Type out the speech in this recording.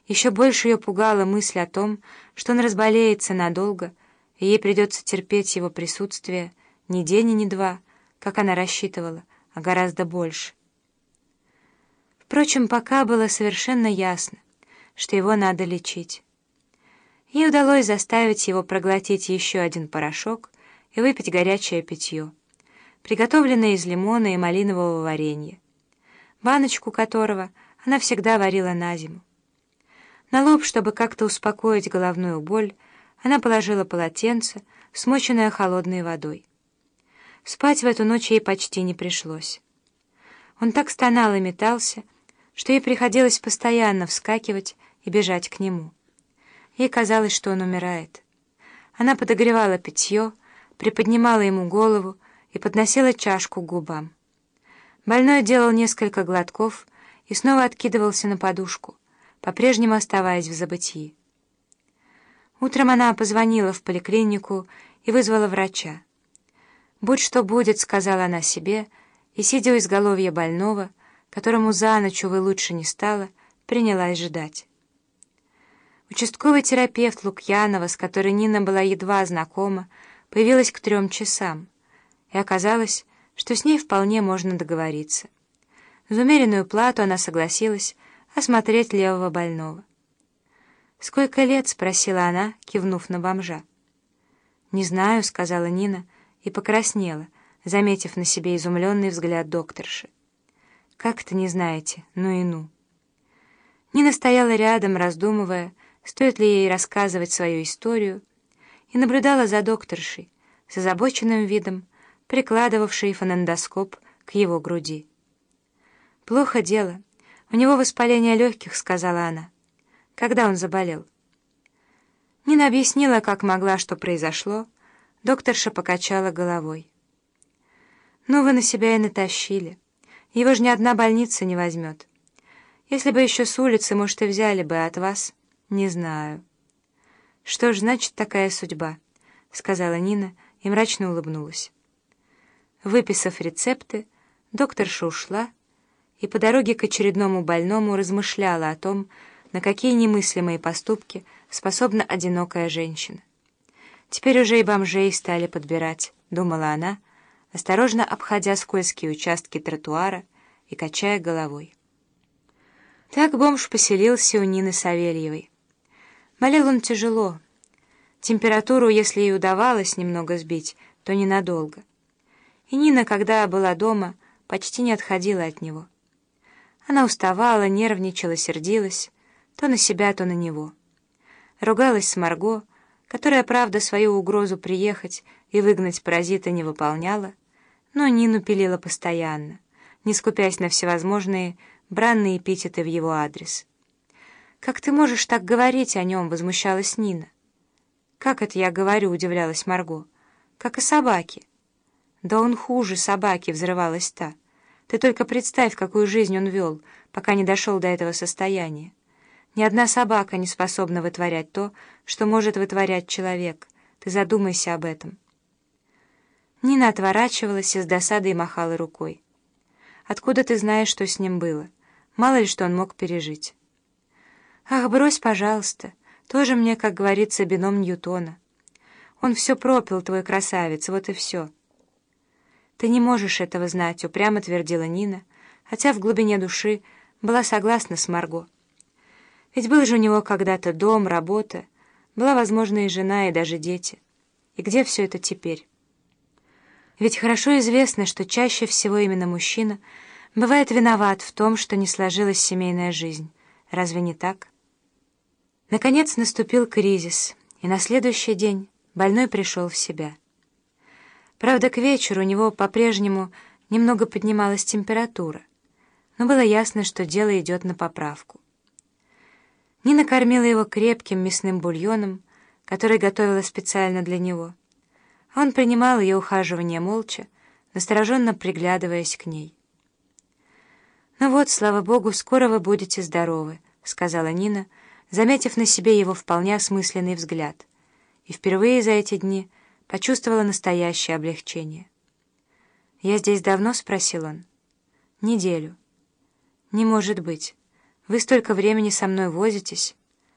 Еще больше ее пугала мысль о том, что он разболеется надолго, и ей придется терпеть его присутствие не день и не два, как она рассчитывала, а гораздо больше. Впрочем, пока было совершенно ясно, что его надо лечить. Ей удалось заставить его проглотить еще один порошок и выпить горячее питье, приготовленное из лимона и малинового варенья, баночку которого она всегда варила на зиму. На лоб, чтобы как-то успокоить головную боль, она положила полотенце, смоченное холодной водой. Спать в эту ночь ей почти не пришлось. Он так стонал и метался, что ей приходилось постоянно вскакивать и бежать к нему. Ей казалось, что он умирает. Она подогревала питье, приподнимала ему голову и подносила чашку к губам. Больной делал несколько глотков и снова откидывался на подушку, по-прежнему оставаясь в забытьи. Утром она позвонила в поликлинику и вызвала врача. «Будь что будет», — сказала она себе, и, сидя у изголовья больного, которому за ночь, увы, лучше не стало, принялась ждать. Участковый терапевт Лукьянова, с которой Нина была едва знакома, появилась к 3 часам, и оказалось, что с ней вполне можно договориться. За умеренную плату она согласилась осмотреть левого больного. «Сколько лет?» — спросила она, кивнув на бомжа. «Не знаю», — сказала Нина и покраснела, заметив на себе изумленный взгляд докторши. «Как это не знаете? Ну и ну». Нина стояла рядом, раздумывая, стоит ли ей рассказывать свою историю, и наблюдала за докторшей с озабоченным видом, прикладывавшей фонендоскоп к его груди. «Плохо дело. У него воспаление легких», — сказала она. «Когда он заболел?» Нина объяснила, как могла, что произошло. Докторша покачала головой. «Ну, вы на себя и натащили. Его же ни одна больница не возьмет. Если бы еще с улицы, может, и взяли бы, от вас не знаю». «Что ж, значит, такая судьба», — сказала Нина и мрачно улыбнулась. Выписав рецепты, докторша ушла и по дороге к очередному больному размышляла о том, на какие немыслимые поступки способна одинокая женщина. «Теперь уже и бомжей стали подбирать», — думала она, осторожно обходя скользкие участки тротуара и качая головой. Так бомж поселился у Нины Савельевой. Болел он тяжело. Температуру, если ей удавалось немного сбить, то ненадолго. И Нина, когда была дома, почти не отходила от него. Она уставала, нервничала, сердилась, то на себя, то на него. Ругалась с Марго, которая, правда, свою угрозу приехать и выгнать паразита не выполняла, но Нину пилила постоянно, не скупясь на всевозможные бранные эпитеты в его адрес. «Как ты можешь так говорить о нем?» — возмущалась Нина. «Как это я говорю?» — удивлялась Марго. «Как о собаке». «Да он хуже собаки», — взрывалась та. «Ты только представь, какую жизнь он вел, пока не дошел до этого состояния. Ни одна собака не способна вытворять то, что может вытворять человек. Ты задумайся об этом». Нина отворачивалась и с досадой махала рукой. «Откуда ты знаешь, что с ним было? Мало ли, что он мог пережить». «Ах, брось, пожалуйста. Тоже мне, как говорится, бином Ньютона. Он все пропил, твой красавец, вот и все». «Ты не можешь этого знать», — упрямо твердила Нина, хотя в глубине души была согласна с Марго. Ведь был же у него когда-то дом, работа, была, возможно, и жена, и даже дети. И где все это теперь? Ведь хорошо известно, что чаще всего именно мужчина бывает виноват в том, что не сложилась семейная жизнь. Разве не так? Наконец наступил кризис, и на следующий день больной пришел в себя. Правда, к вечеру у него по-прежнему немного поднималась температура, но было ясно, что дело идет на поправку. Нина кормила его крепким мясным бульоном, который готовила специально для него, а он принимал ее ухаживание молча, настороженно приглядываясь к ней. «Ну вот, слава богу, скоро вы будете здоровы», — сказала Нина, заметив на себе его вполне осмысленный взгляд, и впервые за эти дни почувствовала настоящее облегчение. «Я здесь давно?» — спросил он. «Неделю». «Не может быть. Вы столько времени со мной возитесь».